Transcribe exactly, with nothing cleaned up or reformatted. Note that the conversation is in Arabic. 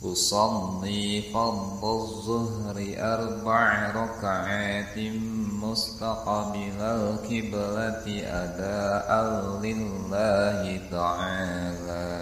أصلي فرض الظهر أربع ركعات مستقبل القبلة أداء لله تعالى